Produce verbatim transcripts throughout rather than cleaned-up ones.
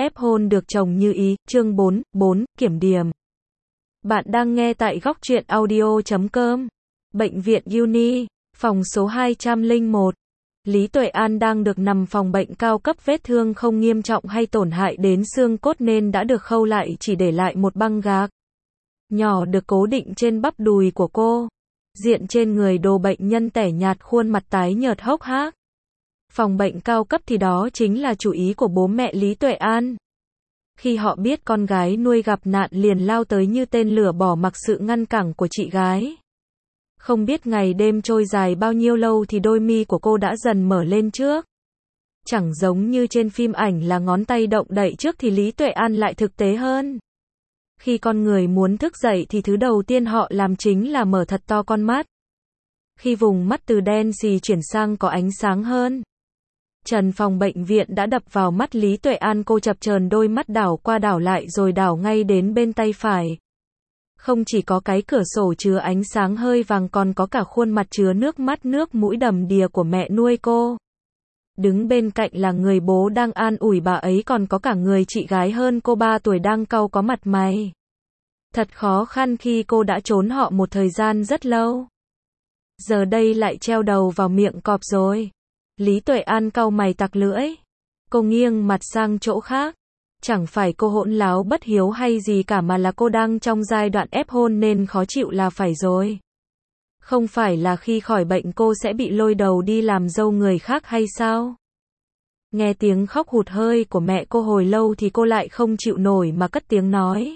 ép hôn được chồng như ý, chương bốn, bốn, kiểm điểm. Bạn đang nghe tại góc truyện audio chấm com. Bệnh viện Uni, phòng số hai trăm lẻ một. Lý Tuệ An đang được nằm phòng bệnh cao cấp, vết thương không nghiêm trọng hay tổn hại đến xương cốt nên đã được khâu lại, chỉ để lại một băng gạc nhỏ được cố định trên bắp đùi của cô. Diện trên người đồ bệnh nhân tẻ nhạt, khuôn mặt tái nhợt hốc hác. Phòng bệnh cao cấp thì đó chính là chủ ý của bố mẹ Lý Tuệ An. Khi họ biết con gái nuôi gặp nạn liền lao tới như tên lửa, bỏ mặc sự ngăn cản của chị gái. Không biết ngày đêm trôi dài bao nhiêu lâu thì đôi mi của cô đã dần mở lên trước. Chẳng giống như trên phim ảnh là ngón tay động đậy trước thì Lý Tuệ An lại thực tế hơn. Khi con người muốn thức dậy thì thứ đầu tiên họ làm chính là mở thật to con mắt. Khi vùng mắt từ đen xì chuyển sang có ánh sáng hơn, trần phòng bệnh viện đã đập vào mắt Lý Tuệ An. Cô chập chờn đôi mắt, đảo qua đảo lại rồi đảo ngay đến bên tay phải. Không chỉ có cái cửa sổ chứa ánh sáng hơi vàng, còn có cả khuôn mặt chứa nước mắt nước mũi đầm đìa của mẹ nuôi cô. Đứng bên cạnh là người bố đang an ủi bà ấy, còn có cả người chị gái hơn cô ba tuổi đang cau có mặt mày. Thật khó khăn khi cô đã trốn họ một thời gian rất lâu. Giờ đây lại treo đầu vào miệng cọp rồi. Lý Tuệ An cau mày tặc lưỡi. Cô nghiêng mặt sang chỗ khác. Chẳng phải cô hỗn láo bất hiếu hay gì cả, mà là cô đang trong giai đoạn ép hôn nên khó chịu là phải rồi. Không phải là khi khỏi bệnh cô sẽ bị lôi đầu đi làm dâu người khác hay sao? Nghe tiếng khóc hụt hơi của mẹ cô hồi lâu thì cô lại không chịu nổi mà cất tiếng nói.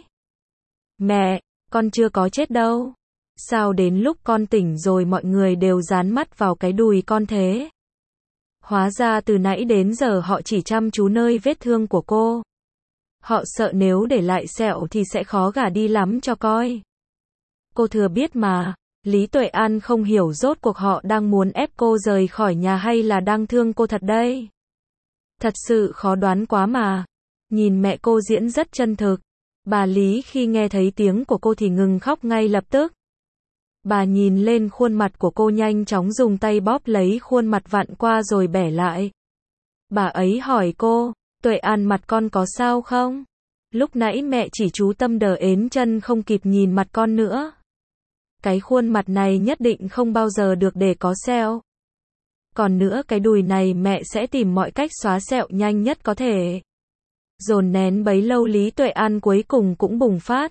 Mẹ, con chưa có chết đâu. Sao đến lúc con tỉnh rồi mọi người đều dán mắt vào cái đùi con thế? Hóa ra từ nãy đến giờ họ chỉ chăm chú nơi vết thương của cô. Họ sợ nếu để lại sẹo thì sẽ khó gả đi lắm cho coi. Cô thừa biết mà. Lý Tuệ An không hiểu rốt cuộc họ đang muốn ép cô rời khỏi nhà hay là đang thương cô thật đây. Thật sự khó đoán quá mà. Nhìn mẹ cô diễn rất chân thực. Bà Lý khi nghe thấy tiếng của cô thì ngừng khóc ngay lập tức. Bà nhìn lên khuôn mặt của cô, nhanh chóng dùng tay bóp lấy khuôn mặt vặn qua rồi bẻ lại. Bà ấy hỏi cô, Tuệ An, mặt con có sao không? Lúc nãy mẹ chỉ chú tâm đờ ến chân không kịp nhìn mặt con nữa. Cái khuôn mặt này nhất định không bao giờ được để có sẹo. Còn nữa, cái đùi này mẹ sẽ tìm mọi cách xóa sẹo nhanh nhất có thể. Dồn nén bấy lâu, Lý Tuệ An cuối cùng cũng bùng phát.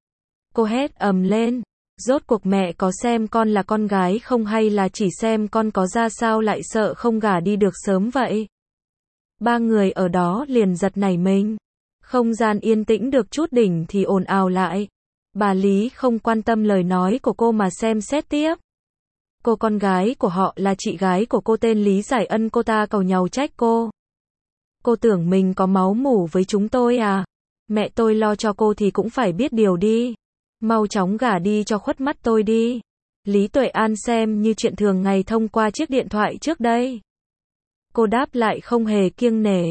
Cô hét ầm lên. Rốt cuộc mẹ có xem con là con gái không, hay là chỉ xem con có ra sao lại sợ không gả đi được sớm vậy? Ba người ở đó liền giật nảy mình. Không gian yên tĩnh được chút đỉnh thì ồn ào lại. Bà Lý không quan tâm lời nói của cô mà xem xét tiếp. Cô con gái của họ là chị gái của cô tên Lý Giải Ân, cô ta càu nhàu trách cô. Cô tưởng mình có máu mủ với chúng tôi à? Mẹ tôi lo cho cô thì cũng phải biết điều đi. Mau chóng gả đi cho khuất mắt tôi đi. Lý Tuệ An xem như chuyện thường ngày thông qua chiếc điện thoại trước đây. Cô đáp lại không hề kiêng nể.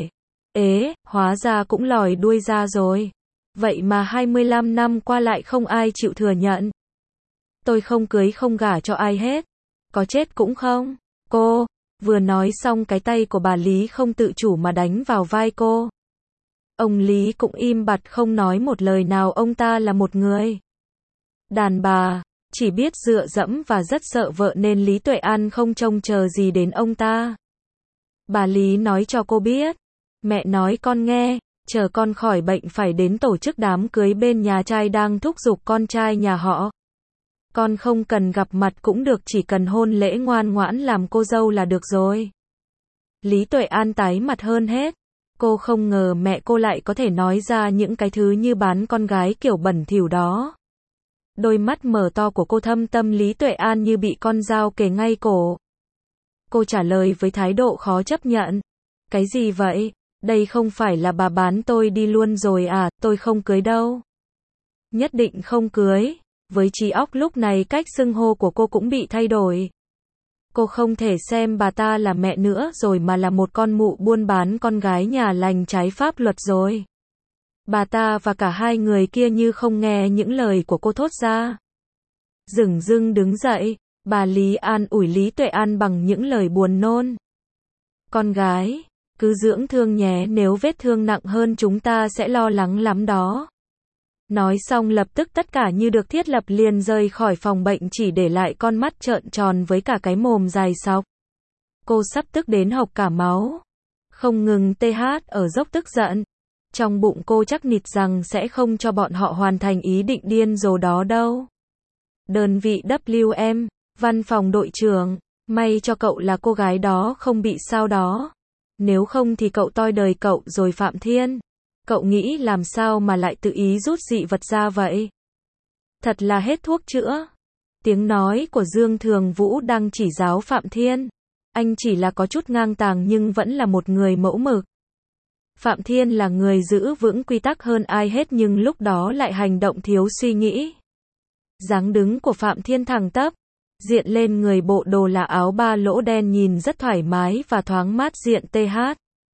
Ế, hóa ra cũng lòi đuôi ra rồi. Vậy mà hai mươi lăm năm qua lại không ai chịu thừa nhận. Tôi không cưới không gả cho ai hết. Có chết cũng không. Cô, vừa nói xong cái tay của bà Lý không tự chủ mà đánh vào vai cô. Ông Lý cũng im bặt không nói một lời nào, ông ta là một người đàn bà, chỉ biết dựa dẫm và rất sợ vợ nên Lý Tuệ An không trông chờ gì đến ông ta. Bà Lý nói cho cô biết. Mẹ nói con nghe, chờ con khỏi bệnh phải đến tổ chức đám cưới bên nhà trai đang thúc giục con trai nhà họ. Con không cần gặp mặt cũng được, chỉ cần hôn lễ ngoan ngoãn làm cô dâu là được rồi. Lý Tuệ An tái mặt hơn hết. Cô không ngờ mẹ cô lại có thể nói ra những cái thứ như bán con gái kiểu bẩn thỉu đó. Đôi mắt mở to của cô thâm tâm Lý Tuệ An như bị con dao kề ngay cổ. Cô trả lời với thái độ khó chấp nhận. Cái gì vậy? Đây không phải là bà bán tôi đi luôn rồi à? Tôi không cưới đâu. Nhất định không cưới. Với trí óc lúc này cách xưng hô của cô cũng bị thay đổi. Cô không thể xem bà ta là mẹ nữa rồi mà là một con mụ buôn bán con gái nhà lành trái pháp luật rồi. Bà ta và cả hai người kia như không nghe những lời của cô thốt ra. Dửng dưng đứng dậy, bà Lý an ủi Lý Tuệ An bằng những lời buồn nôn. Con gái, Cứ dưỡng thương nhé, nếu vết thương nặng hơn chúng ta sẽ lo lắng lắm đó. Nói xong lập tức tất cả như được thiết lập liền rời khỏi phòng bệnh, chỉ để lại con mắt trợn tròn với cả cái mồm dài sọc. Cô sắp tức đến hộc cả máu. Không ngừng tê hát ở dốc tức giận. Trong bụng cô chắc nịt rằng sẽ không cho bọn họ hoàn thành ý định điên rồ đó đâu. Đơn vị W M, văn phòng đội trưởng, may cho cậu là cô gái đó không bị sao đó. Nếu không thì cậu toi đời cậu rồi Phạm Thiên. Cậu nghĩ làm sao mà lại tự ý rút dị vật ra vậy? Thật là hết thuốc chữa. Tiếng nói của Dương Thường Vũ đang chỉ giáo Phạm Thiên. Anh chỉ là có chút ngang tàng nhưng vẫn là một người mẫu mực. Phạm Thiên là người giữ vững quy tắc hơn ai hết nhưng lúc đó lại hành động thiếu suy nghĩ. Dáng đứng của Phạm Thiên thẳng tắp, diện lên người bộ đồ là áo ba lỗ đen nhìn rất thoải mái và thoáng mát, diện T H.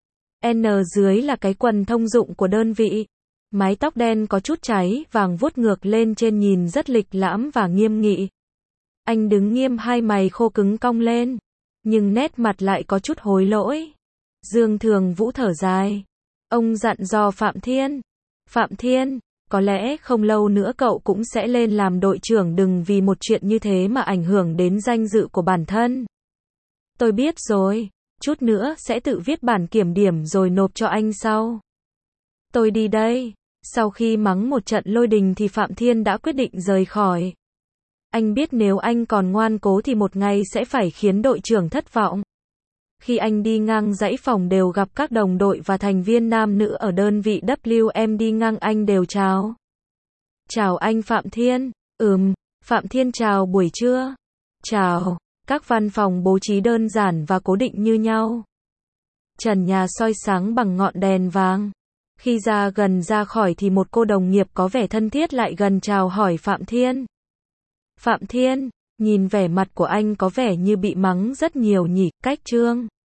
N dưới là cái quần thông dụng của đơn vị. Mái tóc đen có chút cháy vàng vuốt ngược lên trên nhìn rất lịch lãm và nghiêm nghị. Anh đứng nghiêm, hai mày khô cứng cong lên, nhưng nét mặt lại có chút hối lỗi. Dương Thường Vũ thở dài. Ông dặn dò Phạm Thiên. Phạm Thiên, có lẽ không lâu nữa cậu cũng sẽ lên làm đội trưởng, đừng vì một chuyện như thế mà ảnh hưởng đến danh dự của bản thân. Tôi biết rồi, chút nữa sẽ tự viết bản kiểm điểm rồi nộp cho anh sau. Tôi đi đây. Sau khi mắng một trận lôi đình thì Phạm Thiên đã quyết định rời khỏi. Anh biết nếu anh còn ngoan cố thì một ngày sẽ phải khiến đội trưởng thất vọng. Khi anh đi ngang dãy phòng đều gặp các đồng đội và thành viên nam nữ ở đơn vị W M đi ngang, anh đều chào. Chào anh Phạm Thiên. Ừm, Phạm Thiên chào buổi trưa. Chào. Các văn phòng bố trí đơn giản và cố định như nhau. Trần nhà soi sáng bằng ngọn đèn vàng. Khi ra gần ra khỏi thì một cô đồng nghiệp có vẻ thân thiết lại gần chào hỏi Phạm Thiên. Phạm Thiên, nhìn vẻ mặt của anh có vẻ như bị mắng rất nhiều nhỉ, cách Trương.